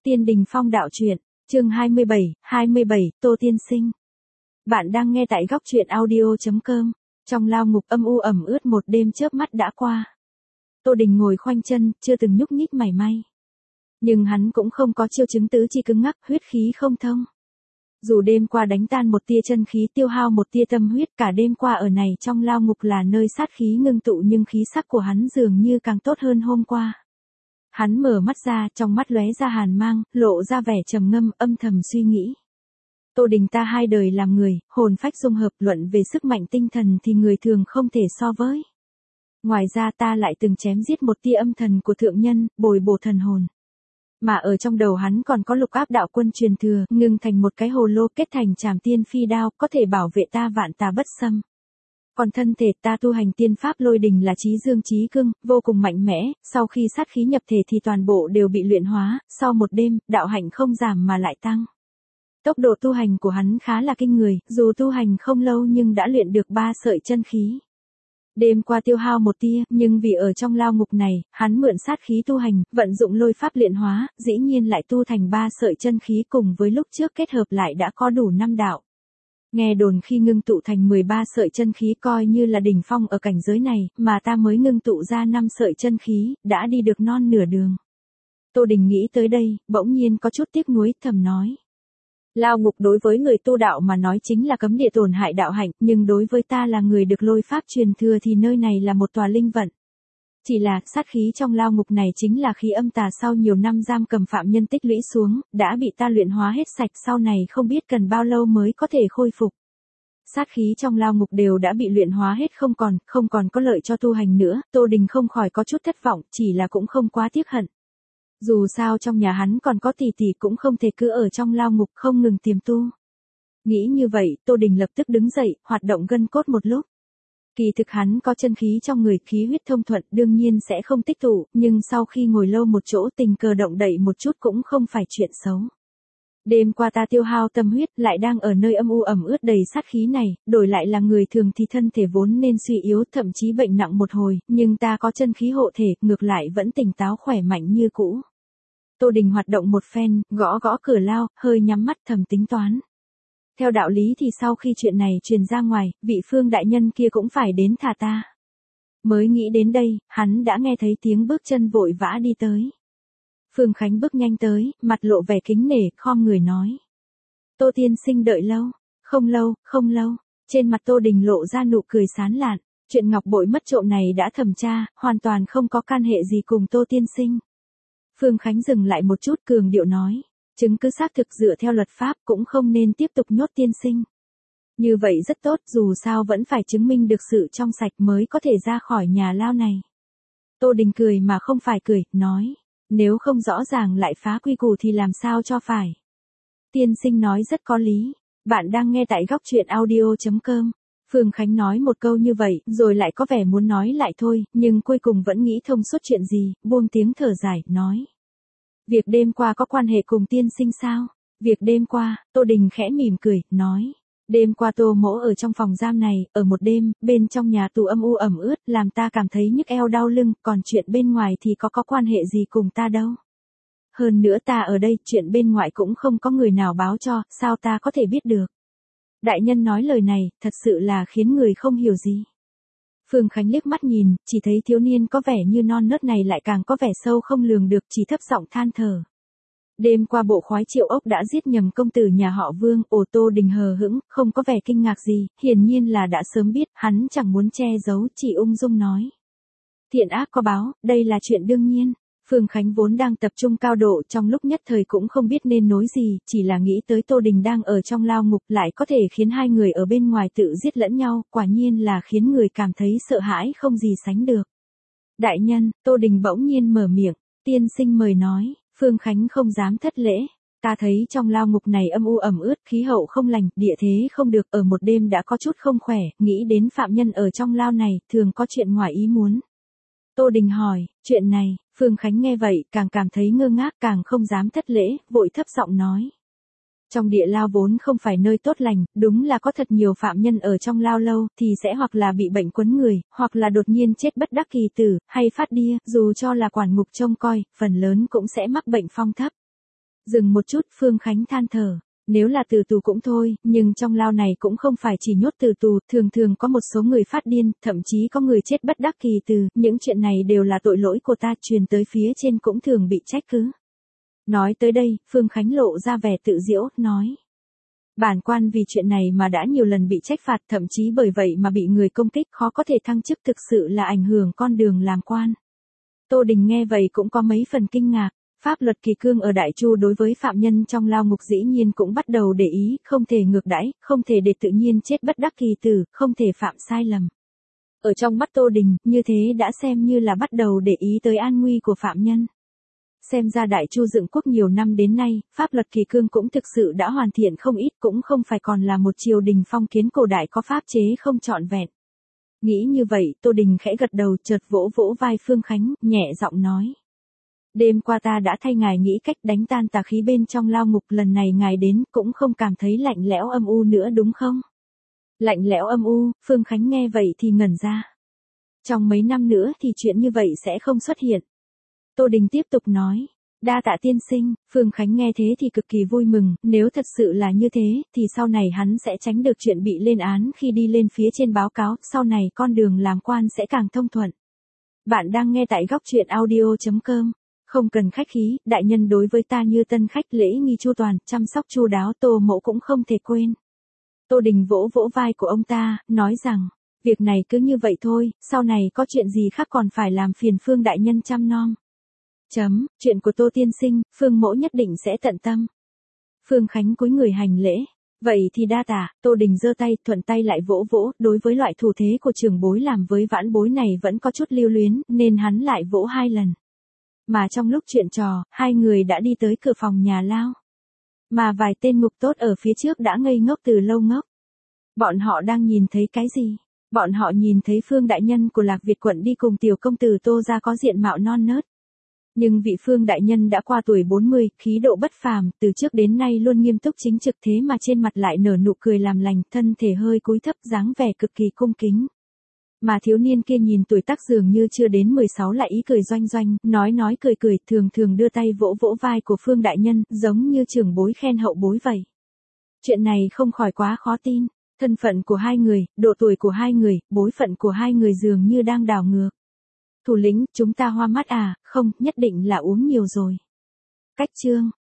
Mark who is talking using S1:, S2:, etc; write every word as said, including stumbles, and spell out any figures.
S1: Tiên Đình Phong đạo truyện, chương hai mươi bảy, hai mươi bảy, Tô Tiên Sinh. Bạn đang nghe tại góc truyện audio chấm com. Trong lao ngục âm u ẩm ướt một đêm chớp mắt đã qua. Tô Đình ngồi khoanh chân, chưa từng nhúc nhích mảy may. Nhưng hắn cũng không có chiêu chứng tứ chi cứng ngắc, huyết khí không thông. Dù đêm qua đánh tan một tia chân khí, tiêu hao một tia tâm huyết, cả đêm qua ở này trong lao ngục là nơi sát khí ngưng tụ, nhưng khí sắc của hắn dường như càng tốt hơn hôm qua. Hắn mở mắt ra, trong mắt lóe ra hàn mang, lộ ra vẻ trầm ngâm, âm thầm suy nghĩ. Tô Đình, ta hai đời làm người, hồn phách dung hợp, luận về sức mạnh tinh thần thì người thường không thể so với. Ngoài ra ta lại từng chém giết một tia âm thần của thượng nhân, bồi bổ thần hồn. Mà ở trong đầu hắn còn có lục áp đạo quân truyền thừa, ngưng thành một cái hồ lô, kết thành trảm tiên phi đao, có thể bảo vệ ta vạn tà bất xâm. Còn thân thể ta tu hành tiên pháp lôi đình là trí dương trí cương, vô cùng mạnh mẽ, sau khi sát khí nhập thể thì toàn bộ đều bị luyện hóa, sau một đêm, đạo hạnh không giảm mà lại tăng. Tốc độ tu hành của hắn khá là kinh người, dù tu hành không lâu nhưng đã luyện được ba sợi chân khí. Đêm qua tiêu hao một tia, nhưng vì ở trong lao ngục này, hắn mượn sát khí tu hành, vận dụng lôi pháp luyện hóa, dĩ nhiên lại tu thành ba sợi chân khí, cùng với lúc trước kết hợp lại đã có đủ năm đạo. Nghe đồn khi ngưng tụ thành mười ba sợi chân khí coi như là đỉnh phong ở cảnh giới này, mà ta mới ngưng tụ ra năm sợi chân khí, đã đi được non nửa đường. Tô Đình nghĩ tới đây, bỗng nhiên có chút tiếc nuối, thầm nói. Lao ngục đối với người tu đạo mà nói chính là cấm địa tổn hại đạo hạnh, nhưng đối với ta là người được lôi pháp truyền thừa thì nơi này là một tòa linh vận. Chỉ là, sát khí trong lao ngục này chính là khí âm tà sau nhiều năm giam cầm phạm nhân tích lũy xuống, đã bị ta luyện hóa hết sạch, sau này không biết cần bao lâu mới có thể khôi phục. Sát khí trong lao ngục đều đã bị luyện hóa hết không còn, không còn có lợi cho tu hành nữa, Tô Đình không khỏi có chút thất vọng, chỉ là cũng không quá tiếc hận. Dù sao trong nhà hắn còn có tỷ tỷ, cũng không thể cứ ở trong lao ngục không ngừng tiềm tu. Nghĩ như vậy, Tô Đình lập tức đứng dậy, hoạt động gân cốt một lúc. Kỳ thực hắn có chân khí trong người, khí huyết thông thuận, đương nhiên sẽ không tích tụ, nhưng sau khi ngồi lâu một chỗ tình cờ động đậy một chút cũng không phải chuyện xấu. Đêm qua ta tiêu hao tâm huyết, lại đang ở nơi âm u ẩm ướt đầy sát khí này, đổi lại là người thường thì thân thể vốn nên suy yếu, thậm chí bệnh nặng một hồi, nhưng ta có chân khí hộ thể, ngược lại vẫn tỉnh táo khỏe mạnh như cũ. Tô Đình hoạt động một phen, gõ gõ cửa lao, hơi nhắm mắt thầm tính toán. Theo đạo lý thì sau khi chuyện này truyền ra ngoài, vị Phương đại nhân kia cũng phải đến thả ta. Mới nghĩ đến đây, hắn đã nghe thấy tiếng bước chân vội vã đi tới. Phương Khánh bước nhanh tới, mặt lộ vẻ kính nể, khom người nói. Tô tiên sinh đợi lâu, không lâu, không lâu. Trên mặt Tô Đình lộ ra nụ cười sán lạn, chuyện ngọc bội mất trộm này đã thẩm tra, hoàn toàn không có can hệ gì cùng Tô tiên sinh. Phương Khánh dừng lại một chút, cường điệu nói. Chứng cứ xác thực dựa theo luật pháp, cũng không nên tiếp tục nhốt tiên sinh. Như vậy rất tốt, dù sao vẫn phải chứng minh được sự trong sạch mới có thể ra khỏi nhà lao này. Tô Đình cười mà không phải cười, nói. Nếu không rõ ràng lại phá quy củ thì làm sao cho phải. Tiên sinh nói rất có lý. Bạn đang nghe tại góc truyện audio chấm com. Phương Khánh nói một câu như vậy, rồi lại có vẻ muốn nói lại thôi, nhưng cuối cùng vẫn nghĩ thông suốt chuyện gì, buông tiếng thở dài, nói. Việc đêm qua có quan hệ cùng tiên sinh sao? Việc đêm qua, Tô Đình khẽ mỉm cười, nói. Đêm qua Tô mỗ ở trong phòng giam này, ở một đêm, bên trong nhà tù âm u ẩm ướt, làm ta cảm thấy nhức eo đau lưng, còn chuyện bên ngoài thì có có quan hệ gì cùng ta đâu. Hơn nữa ta ở đây, chuyện bên ngoài cũng không có người nào báo cho, sao ta có thể biết được. Đại nhân nói lời này, thật sự là khiến người không hiểu gì. Phương Khánh liếc mắt nhìn, chỉ thấy thiếu niên có vẻ như non nớt này lại càng có vẻ sâu không lường được, chỉ thấp giọng than thở. Đêm qua bộ khoái Triệu Ốc đã giết nhầm công tử nhà họ Vương, ồ. Tô Đình hờ hững, không có vẻ kinh ngạc gì, hiển nhiên là đã sớm biết, hắn chẳng muốn che giấu, chỉ ung dung nói. Thiện ác có báo, đây là chuyện đương nhiên. Phương Khánh vốn đang tập trung cao độ, trong lúc nhất thời cũng không biết nên nói gì, chỉ là nghĩ tới Tô Đình đang ở trong lao ngục, lại có thể khiến hai người ở bên ngoài tự giết lẫn nhau, quả nhiên là khiến người cảm thấy sợ hãi không gì sánh được. Đại nhân, Tô Đình bỗng nhiên mở miệng, tiên sinh mời nói. Phương Khánh không dám thất lễ. Ta thấy trong lao ngục này âm u ẩm ướt, khí hậu không lành, địa thế không được, ở một đêm đã có chút không khỏe, nghĩ đến phạm nhân ở trong lao này, thường có chuyện ngoài ý muốn. Tô Đình hỏi, chuyện này, Phương Khánh nghe vậy, càng cảm thấy ngơ ngác, càng không dám thất lễ, vội thấp giọng nói. Trong địa lao vốn không phải nơi tốt lành, đúng là có thật nhiều phạm nhân ở trong lao lâu, thì sẽ hoặc là bị bệnh quấn người, hoặc là đột nhiên chết bất đắc kỳ tử, hay phát điên, dù cho là quản ngục trông coi, phần lớn cũng sẽ mắc bệnh phong thấp. Dừng một chút, Phương Khánh than thở. Nếu là từ tù cũng thôi, nhưng trong lao này cũng không phải chỉ nhốt từ tù, thường thường có một số người phát điên, thậm chí có người chết bất đắc kỳ từ, những chuyện này đều là tội lỗi của ta, truyền tới phía trên cũng thường bị trách cứ. Nói tới đây, Phương Khánh lộ ra vẻ tự giễu, nói. Bản quan vì chuyện này mà đã nhiều lần bị trách phạt, thậm chí bởi vậy mà bị người công kích, khó có thể thăng chức, thực sự là ảnh hưởng con đường làm quan. Tô Đình nghe vậy cũng có mấy phần kinh ngạc. Pháp luật kỳ cương ở Đại Chu đối với phạm nhân trong lao ngục dĩ nhiên cũng bắt đầu để ý, không thể ngược đãi, không thể để tự nhiên chết bất đắc kỳ tử, không thể phạm sai lầm. Ở trong mắt Tô Đình, như thế đã xem như là bắt đầu để ý tới an nguy của phạm nhân. Xem ra Đại Chu dựng quốc nhiều năm đến nay, pháp luật kỳ cương cũng thực sự đã hoàn thiện không ít, cũng không phải còn là một triều đình phong kiến cổ đại có pháp chế không trọn vẹn. Nghĩ như vậy, Tô Đình khẽ gật đầu, chợt vỗ vỗ vai Phương Khánh, nhẹ giọng nói. Đêm qua ta đã thay ngài nghĩ cách đánh tan tà khí bên trong lao ngục, lần này ngài đến cũng không cảm thấy lạnh lẽo âm u nữa đúng không? Lạnh lẽo âm u, Phương Khánh nghe vậy thì ngẩn ra. Trong mấy năm nữa thì chuyện như vậy sẽ không xuất hiện. Tô Đình tiếp tục nói. Đa tạ tiên sinh, Phương Khánh nghe thế thì cực kỳ vui mừng, nếu thật sự là như thế, thì sau này hắn sẽ tránh được chuyện bị lên án khi đi lên phía trên báo cáo, sau này con đường làm quan sẽ càng thông thuận. Bạn đang nghe tại góc truyện audio chấm com. Không cần khách khí, đại nhân đối với ta như tân khách, lễ nghi chu toàn, chăm sóc chu đáo, Tô mỗ cũng không thể quên. Tô Đình vỗ vỗ vai của ông ta, nói rằng, việc này cứ như vậy thôi, sau này có chuyện gì khác còn phải làm phiền Phương đại nhân chăm nom. Chấm, chuyện của Tô tiên sinh, Phương mỗ nhất định sẽ tận tâm. Phương Khánh cúi người hành lễ. Vậy thì đa tạ, Tô Đình giơ tay, thuận tay lại vỗ vỗ, đối với loại thủ thế của trưởng bối làm với vãn bối này vẫn có chút lưu luyến, nên hắn lại vỗ hai lần. Mà trong lúc chuyện trò, hai người đã đi tới cửa phòng nhà lao. Mà vài tên ngục tốt ở phía trước đã ngây ngốc từ lâu ngốc. Bọn họ đang nhìn thấy cái gì? Bọn họ nhìn thấy Phương đại nhân của Lạc Việt quận đi cùng tiểu công tử Tô ra có diện mạo non nớt. Nhưng vị Phương đại nhân đã qua tuổi bốn mươi, khí độ bất phàm, từ trước đến nay luôn nghiêm túc chính trực, thế mà trên mặt lại nở nụ cười làm lành, thân thể hơi cúi thấp, dáng vẻ cực kỳ cung kính. Mà thiếu niên kia nhìn tuổi tác dường như chưa đến mười sáu lại ý cười doanh doanh, nói nói cười cười, thường thường đưa tay vỗ vỗ vai của Phương đại nhân, giống như trưởng bối khen hậu bối vậy. Chuyện này không khỏi quá khó tin, thân phận của hai người, độ tuổi của hai người, bối phận của hai người dường như đang đảo ngược. Thủ lĩnh, chúng ta hoa mắt à, không, nhất định là uống nhiều rồi. Cách chương